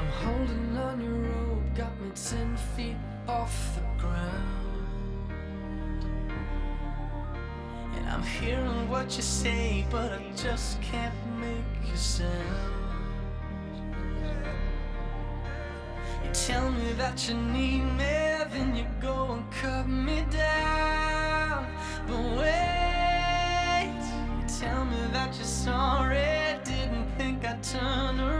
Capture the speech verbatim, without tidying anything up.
I'm holding on your rope, got me ten feet off the ground. And I'm hearing what you say, but I just can't make a sound. You tell me that you need me, then you go and cut me down. But wait, you tell me that you're sorry, didn't think I'd turn around.